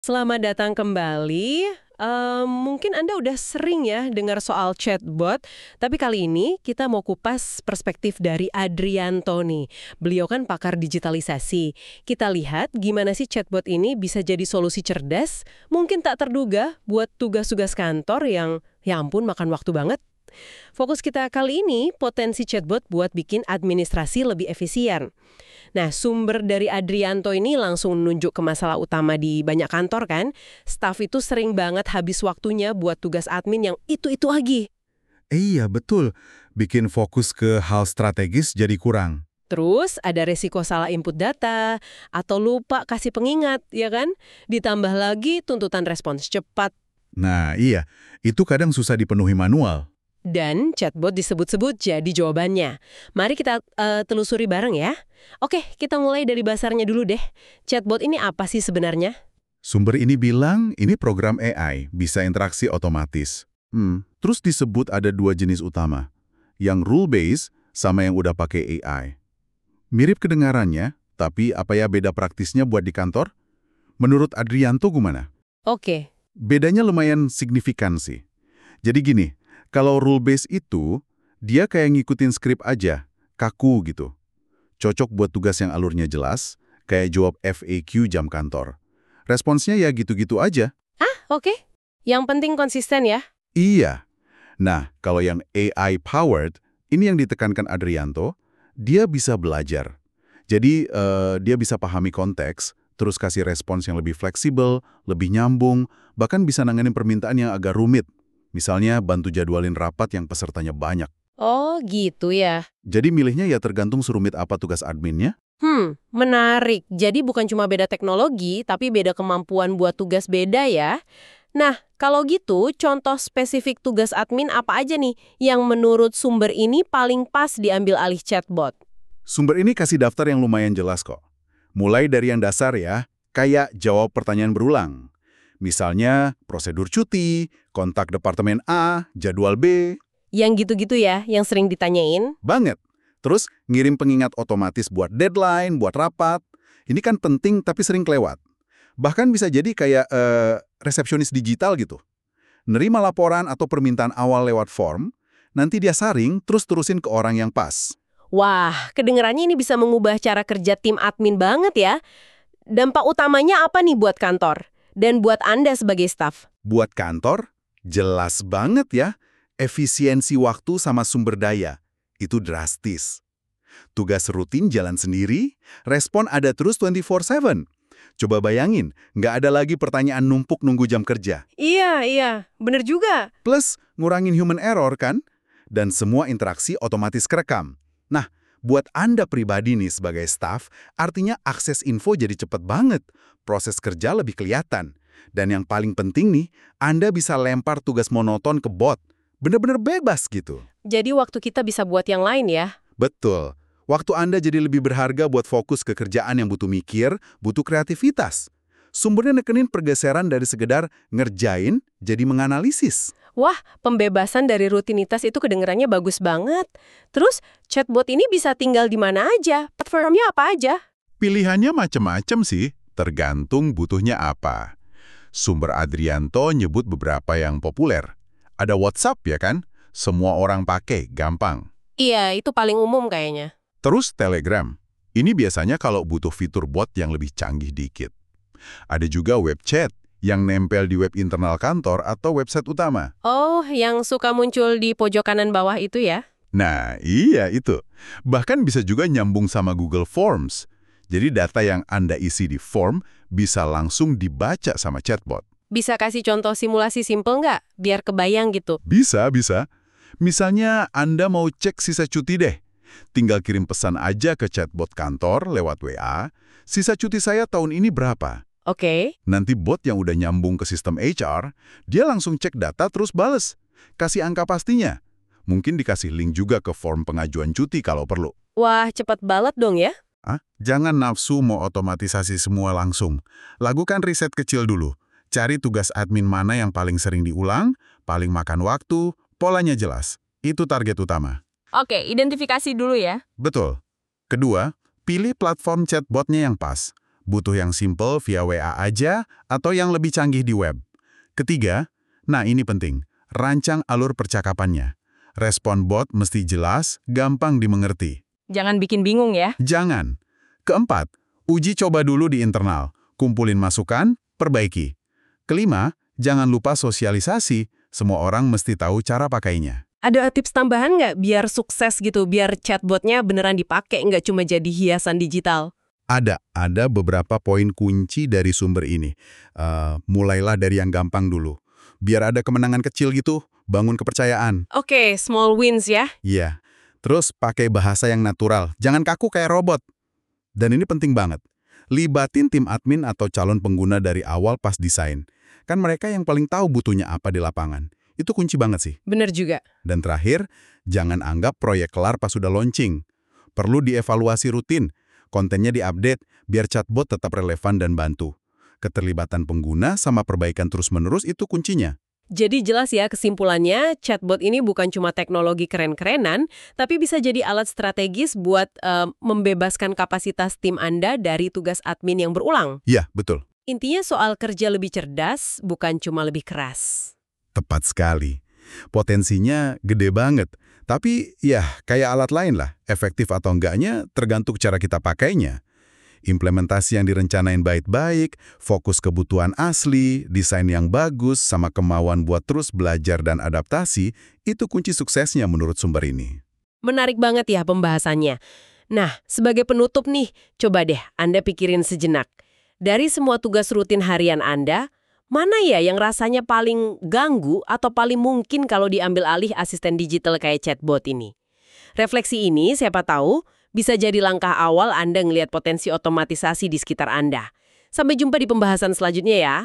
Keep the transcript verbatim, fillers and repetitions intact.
Selamat datang kembali. Eee, mungkin Anda udah sering ya dengar soal chatbot, tapi kali ini kita mau kupas perspektif dari Adrianto nih. Beliau kan pakar digitalisasi. Kita lihat gimana sih chatbot ini bisa jadi solusi cerdas, mungkin tak terduga buat tugas-tugas kantor yang, ya ampun, makan waktu banget. Fokus kita kali ini potensi chatbot buat bikin administrasi lebih efisien. Nah, sumber dari Adrianto ini langsung nunjuk ke masalah utama di banyak kantor kan. Staf itu sering banget habis waktunya buat tugas admin yang itu-itu lagi. Iya, betul. Bikin fokus ke hal strategis jadi kurang. Terus ada resiko salah input data, atau lupa kasih pengingat, ya kan? Ditambah lagi tuntutan respons cepat. Nah, iya. Itu kadang susah dipenuhi manual. Dan chatbot disebut-sebut jadi jawabannya. Mari kita eh, telusuri bareng ya. Oke, kita mulai dari basarnya dulu deh. Chatbot ini apa sih sebenarnya? Sumber ini bilang ini program A I, bisa interaksi otomatis. Hmm, terus disebut ada dua jenis utama. Yang rule-based sama yang udah pakai A I. Mirip kedengarannya, tapi apa ya beda praktisnya buat di kantor? Menurut Adrianto gimana? Oke. Bedanya lumayan signifikan sih. Jadi gini, kalau rule-based itu, dia kayak ngikutin skrip aja, kaku gitu. Cocok buat tugas yang alurnya jelas, kayak jawab F A Q jam kantor. Responsnya ya gitu-gitu aja. Ah, oke. Yang penting konsisten ya. Iya. Nah, kalau yang A I-powered, ini yang ditekankan Adrianto, dia bisa belajar. Jadi, eh, dia bisa pahami konteks, terus kasih respons yang lebih fleksibel, lebih nyambung, bahkan bisa nanganin permintaan yang agak rumit. Misalnya bantu jadwalin rapat yang pesertanya banyak. Oh, gitu ya. Jadi milihnya ya tergantung serumit apa tugas adminnya. Hmm, menarik. Jadi bukan cuma beda teknologi, tapi beda kemampuan buat tugas beda ya. Nah, kalau gitu, contoh spesifik tugas admin apa aja nih yang menurut sumber ini paling pas diambil alih chatbot? Sumber ini kasih daftar yang lumayan jelas kok. Mulai dari yang dasar ya, kayak jawab pertanyaan berulang. Misalnya prosedur cuti, kontak departemen A, jadwal B. Yang gitu-gitu ya, yang sering ditanyain. Banget. Terus ngirim pengingat otomatis buat deadline, buat rapat. Ini kan penting tapi sering kelewat. Bahkan bisa jadi kayak eh, resepsionis digital gitu. Nerima laporan atau permintaan awal lewat form, nanti dia saring terus terusin ke orang yang pas. Wah, kedengarannya ini bisa mengubah cara kerja tim admin banget ya. Dampak utamanya apa nih buat kantor? Dan buat Anda sebagai staf? Buat kantor, jelas banget ya, efisiensi waktu sama sumber daya. Itu drastis. Tugas rutin jalan sendiri, respon ada terus dua puluh empat tujuh. Coba bayangin, nggak ada lagi pertanyaan numpuk nunggu jam kerja. Iya, iya. Bener juga. Plus, ngurangin human error kan? Dan semua interaksi otomatis kerekam. Nah, buat Anda pribadi nih sebagai staf, artinya akses info jadi cepet banget. Proses kerja lebih kelihatan. Dan yang paling penting nih, Anda bisa lempar tugas monoton ke bot. Bener-bener bebas gitu. Jadi waktu kita bisa buat yang lain ya? Betul. Waktu Anda jadi lebih berharga buat fokus ke kerjaan yang butuh mikir, butuh kreativitas. Sumbernya nekenin pergeseran dari sekedar ngerjain jadi menganalisis. Wah, pembebasan dari rutinitas itu kedengarannya bagus banget. Terus, chatbot ini bisa tinggal di mana aja? Platformnya apa aja? Pilihannya macam-macam sih, tergantung butuhnya apa. Sumber Adrianto nyebut beberapa yang populer. Ada WhatsApp ya kan? Semua orang pakai, gampang. Iya, itu paling umum kayaknya. Terus Telegram. Ini biasanya kalau butuh fitur bot yang lebih canggih dikit. Ada juga web chat yang nempel di web internal kantor atau website utama. Oh, yang suka muncul di pojok kanan bawah itu ya? Nah, iya itu. Bahkan bisa juga nyambung sama Google Forms. Jadi data yang Anda isi di form bisa langsung dibaca sama chatbot. Bisa kasih contoh simulasi simple nggak? Biar kebayang gitu. Bisa, bisa. Misalnya Anda mau cek sisa cuti deh. Tinggal kirim pesan aja ke chatbot kantor lewat W A, sisa cuti saya tahun ini berapa? Oke. Nanti bot yang udah nyambung ke sistem H R, dia langsung cek data terus bales. Kasih angka pastinya. Mungkin dikasih link juga ke form pengajuan cuti kalau perlu. Wah, cepat banget dong ya? Ah, jangan nafsu mau otomatisasi semua langsung. Lakukan riset kecil dulu. Cari tugas admin mana yang paling sering diulang, paling makan waktu, polanya jelas. Itu target utama. Oke, identifikasi dulu ya. Betul. Kedua, pilih platform chatbotnya yang pas. Butuh yang simple via W A aja atau yang lebih canggih di web. Ketiga, nah ini penting, rancang alur percakapannya. Respon bot mesti jelas, gampang dimengerti. Jangan bikin bingung ya. Jangan. Keempat, uji coba dulu di internal. Kumpulin masukan, perbaiki. Kelima, jangan lupa sosialisasi. Semua orang mesti tahu cara pakainya. Ada tips tambahan nggak biar sukses gitu, biar chatbotnya beneran dipakai, nggak cuma jadi hiasan digital? Ada, ada beberapa poin kunci dari sumber ini. Uh, mulailah dari yang gampang dulu. Biar ada kemenangan kecil gitu, bangun kepercayaan. Oke, small wins ya. Iya. Terus pakai bahasa yang natural, jangan kaku kayak robot. Dan ini penting banget. Libatin tim admin atau calon pengguna dari awal pas desain. Kan mereka yang paling tahu butuhnya apa di lapangan. Itu kunci banget sih. Bener juga. Dan terakhir, jangan anggap proyek kelar pas sudah launching. Perlu dievaluasi rutin. Kontennya diupdate biar chatbot tetap relevan dan bantu. Keterlibatan pengguna sama perbaikan terus-menerus itu kuncinya. Jadi jelas ya kesimpulannya, chatbot ini bukan cuma teknologi keren-kerenan, tapi bisa jadi alat strategis buat uh, membebaskan kapasitas tim Anda dari tugas admin yang berulang. Iya, betul. Intinya soal kerja lebih cerdas, bukan cuma lebih keras. Tepat sekali. Potensinya gede banget. Tapi ya kayak alat lain lah, efektif atau enggaknya tergantung cara kita pakainya. Implementasi yang direncanain baik-baik, fokus kebutuhan asli, desain yang bagus, sama kemauan buat terus belajar dan adaptasi, itu kunci suksesnya menurut sumber ini. Menarik banget ya pembahasannya. Nah, sebagai penutup nih, coba deh Anda pikirin sejenak. Dari semua tugas rutin harian Anda, mana ya yang rasanya paling ganggu atau paling mungkin kalau diambil alih asisten digital kayak chatbot ini? Refleksi ini siapa tahu bisa jadi langkah awal Anda ngelihat potensi otomatisasi di sekitar Anda. Sampai jumpa di pembahasan selanjutnya ya.